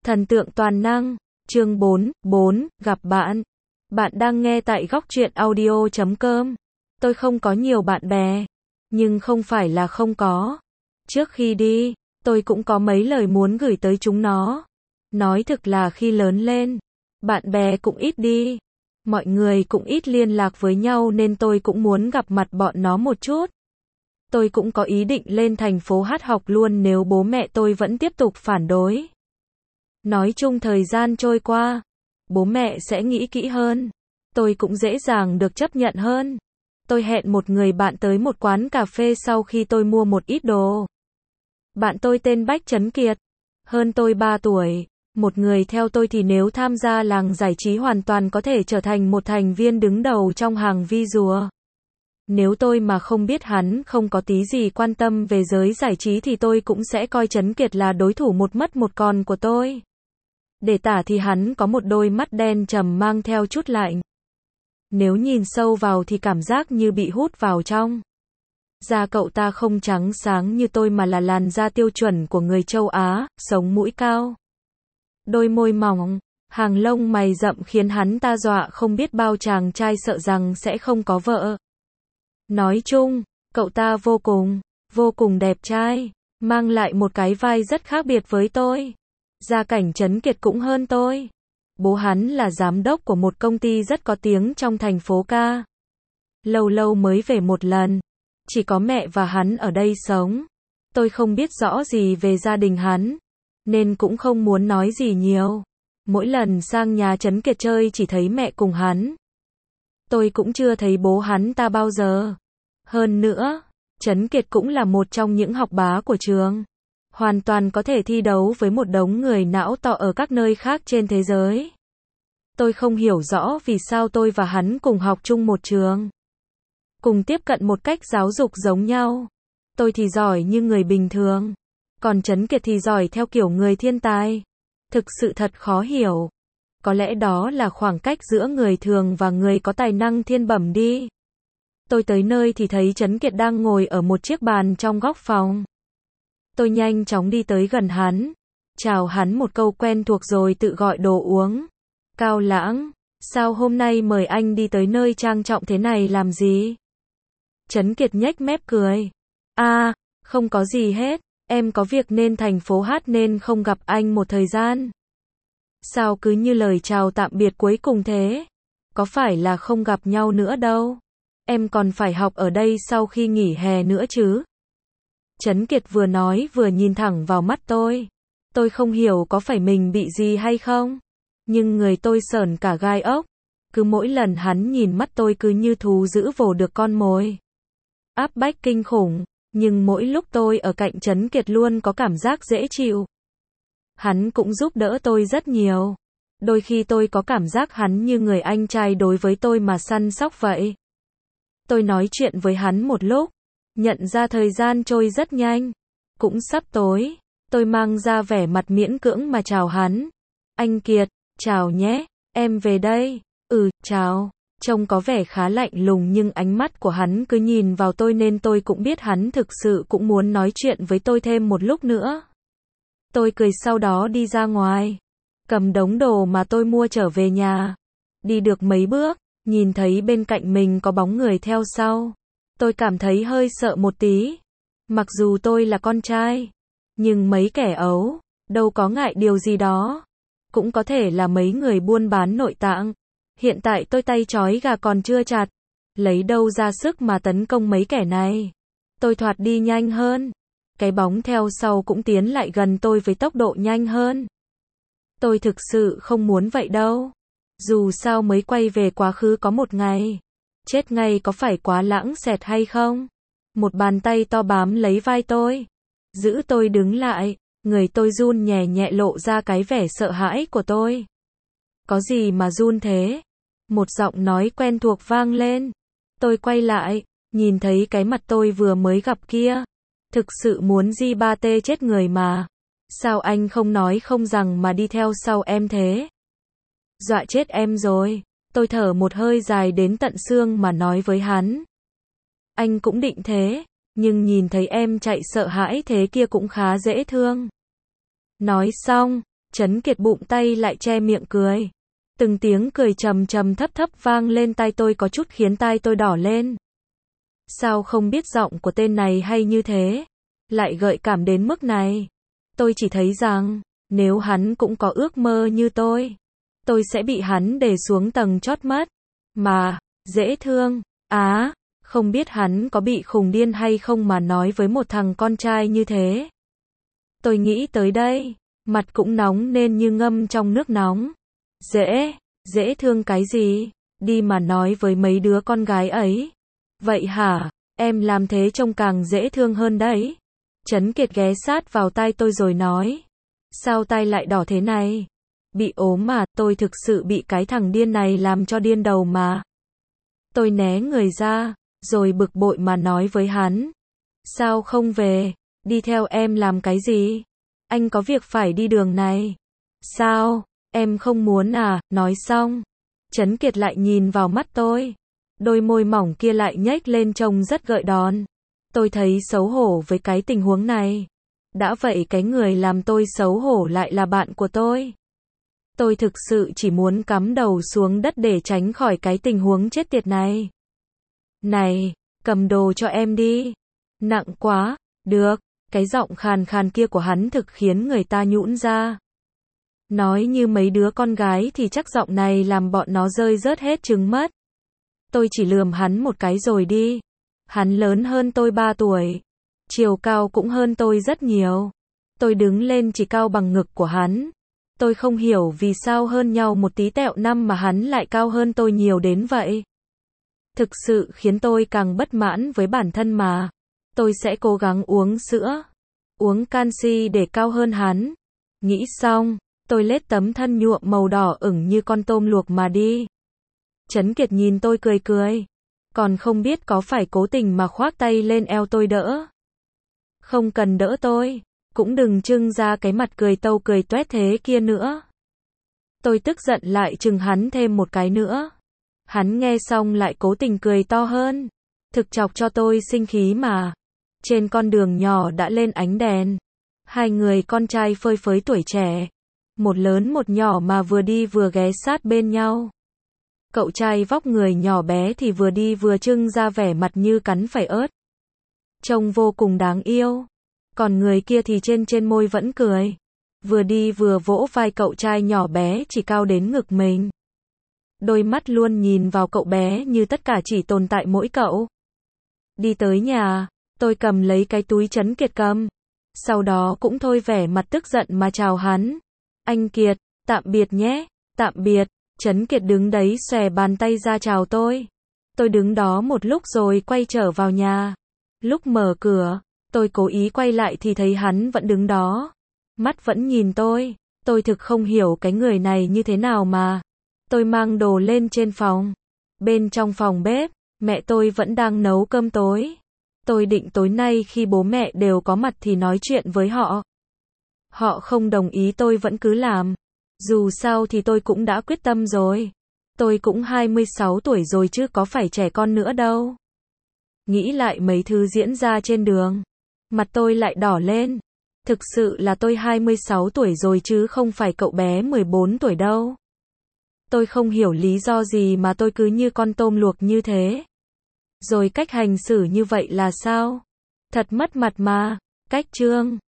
Thần tượng toàn năng, chương 4, gặp bạn. Bạn đang nghe tại góc truyện audio.com. Tôi không có nhiều bạn bè, nhưng không phải là không có. Trước khi đi, tôi cũng có mấy lời muốn gửi tới chúng nó. Nói thực là khi lớn lên, bạn bè cũng ít đi. Mọi người cũng ít liên lạc với nhau nên tôi cũng muốn gặp mặt bọn nó một chút. Tôi cũng có ý định lên thành phố hát học luôn nếu bố mẹ tôi vẫn tiếp tục phản đối. Nói chung thời gian trôi qua, bố mẹ sẽ nghĩ kỹ hơn. Tôi cũng dễ dàng được chấp nhận hơn. Tôi hẹn một người bạn tới một quán cà phê sau khi tôi mua một ít đồ. Bạn tôi tên Bách Trấn Kiệt, hơn tôi 3 tuổi. Một người theo tôi thì nếu tham gia làng giải trí hoàn toàn có thể trở thành một thành viên đứng đầu trong hàng vi rùa. Nếu tôi mà không biết hắn không có tí gì quan tâm về giới giải trí thì tôi cũng sẽ coi Trấn Kiệt là đối thủ một mất một còn của tôi. Để tả thì hắn có một đôi mắt đen trầm mang theo chút lạnh. Nếu nhìn sâu vào thì cảm giác như bị hút vào trong. Da cậu ta không trắng sáng như tôi mà là làn da tiêu chuẩn của người châu Á, sống mũi cao. Đôi môi mỏng, hàng lông mày rậm khiến hắn ta dọa không biết bao chàng trai sợ rằng sẽ không có vợ. Nói chung, cậu ta vô cùng đẹp trai, mang lại một cái vai rất khác biệt với tôi. Gia cảnh Trấn Kiệt cũng hơn tôi. Bố hắn là giám đốc của một công ty rất có tiếng trong thành phố ca. Lâu lâu mới về một lần. Chỉ có mẹ và hắn ở đây sống. Tôi không biết rõ gì về gia đình hắn, nên cũng không muốn nói gì nhiều. Mỗi lần sang nhà Trấn Kiệt chơi chỉ thấy mẹ cùng hắn. Tôi cũng chưa thấy bố hắn ta bao giờ. Hơn nữa, Trấn Kiệt cũng là một trong những học bá của trường. Hoàn toàn có thể thi đấu với một đống người não to ở các nơi khác trên thế giới. Tôi không hiểu rõ vì sao tôi và hắn cùng học chung một trường. Cùng tiếp cận một cách giáo dục giống nhau. Tôi thì giỏi như người bình thường. Còn Trấn Kiệt thì giỏi theo kiểu người thiên tài. Thực sự thật khó hiểu. Có lẽ đó là khoảng cách giữa người thường và người có tài năng thiên bẩm đi. Tôi tới nơi thì thấy Trấn Kiệt đang ngồi ở một chiếc bàn trong góc phòng. Tôi nhanh chóng đi tới gần hắn. Chào hắn một câu quen thuộc rồi tự gọi đồ uống. Cao Lãng, sao hôm nay mời anh đi tới nơi trang trọng thế này làm gì? Trấn Kiệt nhếch mép cười. Không có gì hết. Em có việc nên thành phố hát nên không gặp anh một thời gian. Sao cứ như lời chào tạm biệt cuối cùng thế? Có phải là không gặp nhau nữa đâu? Em còn phải học ở đây sau khi nghỉ hè nữa chứ? Trấn Kiệt vừa nói vừa nhìn thẳng vào mắt tôi. Tôi không hiểu có phải mình bị gì hay không? Nhưng người tôi sởn cả gai ốc. Cứ mỗi lần hắn nhìn mắt tôi cứ như thú dữ vồ được con mồi. Áp bách kinh khủng. Nhưng mỗi lúc tôi ở cạnh Trấn Kiệt luôn có cảm giác dễ chịu. Hắn cũng giúp đỡ tôi rất nhiều. Đôi khi tôi có cảm giác hắn như người anh trai đối với tôi mà săn sóc vậy. Tôi nói chuyện với hắn một lúc. Nhận ra thời gian trôi rất nhanh. Cũng sắp tối. Tôi mang ra vẻ mặt miễn cưỡng mà chào hắn. Anh Kiệt, chào nhé, em về đây. Chào. Trông có vẻ khá lạnh lùng nhưng ánh mắt của hắn cứ nhìn vào tôi nên tôi cũng biết hắn thực sự cũng muốn nói chuyện với tôi thêm một lúc nữa. Tôi cười sau đó đi ra ngoài. Cầm đống đồ mà tôi mua trở về nhà. Đi được mấy bước, nhìn thấy bên cạnh mình có bóng người theo sau. Tôi cảm thấy hơi sợ một tí. Mặc dù tôi là con trai, nhưng mấy kẻ ấu, đâu có ngại điều gì đó. Cũng có thể là mấy người buôn bán nội tạng. Hiện tại tôi tay trói gà còn chưa chặt. Lấy đâu ra sức mà tấn công mấy kẻ này. Tôi thoạt đi nhanh hơn. Cái bóng theo sau cũng tiến lại gần tôi với tốc độ nhanh hơn. Tôi thực sự không muốn vậy đâu. Dù sao mới quay về quá khứ có một ngày. Chết ngay có phải quá lãng xẹt hay không? Một bàn tay to bám lấy vai tôi. Giữ tôi đứng lại. Người tôi run nhẹ nhẹ lộ ra cái vẻ sợ hãi của tôi. Có gì mà run thế? Một giọng nói quen thuộc vang lên. Tôi quay lại, nhìn thấy cái mặt tôi vừa mới gặp kia. Thực sự muốn di ba tê chết người mà. Sao anh không nói không rằng mà đi theo sau em thế? Dọa chết em rồi. Tôi thở một hơi dài đến tận xương mà nói với hắn. Anh cũng định thế, nhưng nhìn thấy em chạy sợ hãi thế kia cũng khá dễ thương. Nói xong, Trấn Kiệt bụng tay lại che miệng cười. Từng tiếng cười trầm trầm thấp thấp vang lên tai tôi có chút khiến tai tôi đỏ lên. Sao không biết giọng của tên này hay như thế, lại gợi cảm đến mức này. Tôi chỉ thấy rằng, nếu hắn cũng có ước mơ như tôi sẽ bị hắn đè xuống tầng chót mất. Mà, dễ thương, không biết hắn có bị khùng điên hay không mà nói với một thằng con trai như thế. Tôi nghĩ tới đây, mặt cũng nóng nên như ngâm trong nước nóng. Dễ thương cái gì, đi mà nói với mấy đứa con gái ấy. Vậy hả, em làm thế trông càng dễ thương hơn đấy. Trấn Kiệt ghé sát vào tai tôi rồi nói. Sao tai lại đỏ thế này? Bị ốm mà, tôi thực sự bị cái thằng điên này làm cho điên đầu mà. Tôi né người ra, rồi bực bội mà nói với hắn. Sao không về, đi theo em làm cái gì? Anh có việc phải đi đường này. Sao, em không muốn à? Nói xong, Trấn Kiệt lại nhìn vào mắt tôi. Đôi môi mỏng kia lại nhếch lên trông rất gợi đòn. Tôi thấy xấu hổ với cái tình huống này. Đã vậy cái người làm tôi xấu hổ lại là bạn của tôi. Tôi thực sự chỉ muốn cắm đầu xuống đất để tránh khỏi cái tình huống chết tiệt này. Này, cầm đồ cho em đi. Nặng quá, được, cái giọng khàn khàn kia của hắn thực khiến người ta nhũn ra. Nói như mấy đứa con gái thì chắc giọng này làm bọn nó rơi rớt hết trứng mất. Tôi chỉ lườm hắn một cái rồi đi. Hắn lớn hơn tôi 3 tuổi. Chiều cao cũng hơn tôi rất nhiều. Tôi đứng lên chỉ cao bằng ngực của hắn. Tôi không hiểu vì sao hơn nhau một tí tẹo năm mà hắn lại cao hơn tôi nhiều đến vậy. Thực sự khiến tôi càng bất mãn với bản thân mà. Tôi sẽ cố gắng uống sữa, uống canxi để cao hơn hắn. Nghĩ xong, tôi lết tấm thân nhuộm màu đỏ ửng như con tôm luộc mà đi. Trấn Kiệt nhìn tôi cười cười. Còn không biết có phải cố tình mà khoác tay lên eo tôi đỡ. Không cần đỡ tôi, cũng đừng trưng ra cái mặt cười tâu cười toét thế kia nữa. Tôi tức giận lại trừng hắn thêm một cái nữa. Hắn nghe xong lại cố tình cười to hơn. Thực chọc cho tôi sinh khí mà. Trên con đường nhỏ đã lên ánh đèn. Hai người con trai phơi phới tuổi trẻ. Một lớn một nhỏ mà vừa đi vừa ghé sát bên nhau. Cậu trai vóc người nhỏ bé thì vừa đi vừa trưng ra vẻ mặt như cắn phải ớt. Trông vô cùng đáng yêu. Còn người kia thì trên môi vẫn cười. Vừa đi vừa vỗ vai cậu trai nhỏ bé chỉ cao đến ngực mình. Đôi mắt luôn nhìn vào cậu bé như tất cả chỉ tồn tại mỗi cậu. Đi tới nhà, tôi cầm lấy cái túi Trấn Kiệt cầm. Sau đó cũng thôi vẻ mặt tức giận mà chào hắn. Anh Kiệt, tạm biệt nhé, tạm biệt. Trấn Kiệt đứng đấy xòe bàn tay ra chào tôi. Tôi đứng đó một lúc rồi quay trở vào nhà. Lúc mở cửa, tôi cố ý quay lại thì thấy hắn vẫn đứng đó. Mắt vẫn nhìn tôi thực không hiểu cái người này như thế nào mà. Tôi mang đồ lên trên phòng. Bên trong phòng bếp, mẹ tôi vẫn đang nấu cơm tối. Tôi định tối nay khi bố mẹ đều có mặt thì nói chuyện với họ. Họ không đồng ý tôi vẫn cứ làm. Dù sao thì tôi cũng đã quyết tâm rồi. Tôi cũng 26 tuổi rồi chứ có phải trẻ con nữa đâu. Nghĩ lại mấy thứ diễn ra trên đường. Mặt tôi lại đỏ lên. Thực sự là tôi 26 tuổi rồi chứ không phải cậu bé 14 tuổi đâu. Tôi không hiểu lý do gì mà tôi cứ như con tôm luộc như thế. Rồi cách hành xử như vậy là sao? Thật mất mặt mà. Cách trương.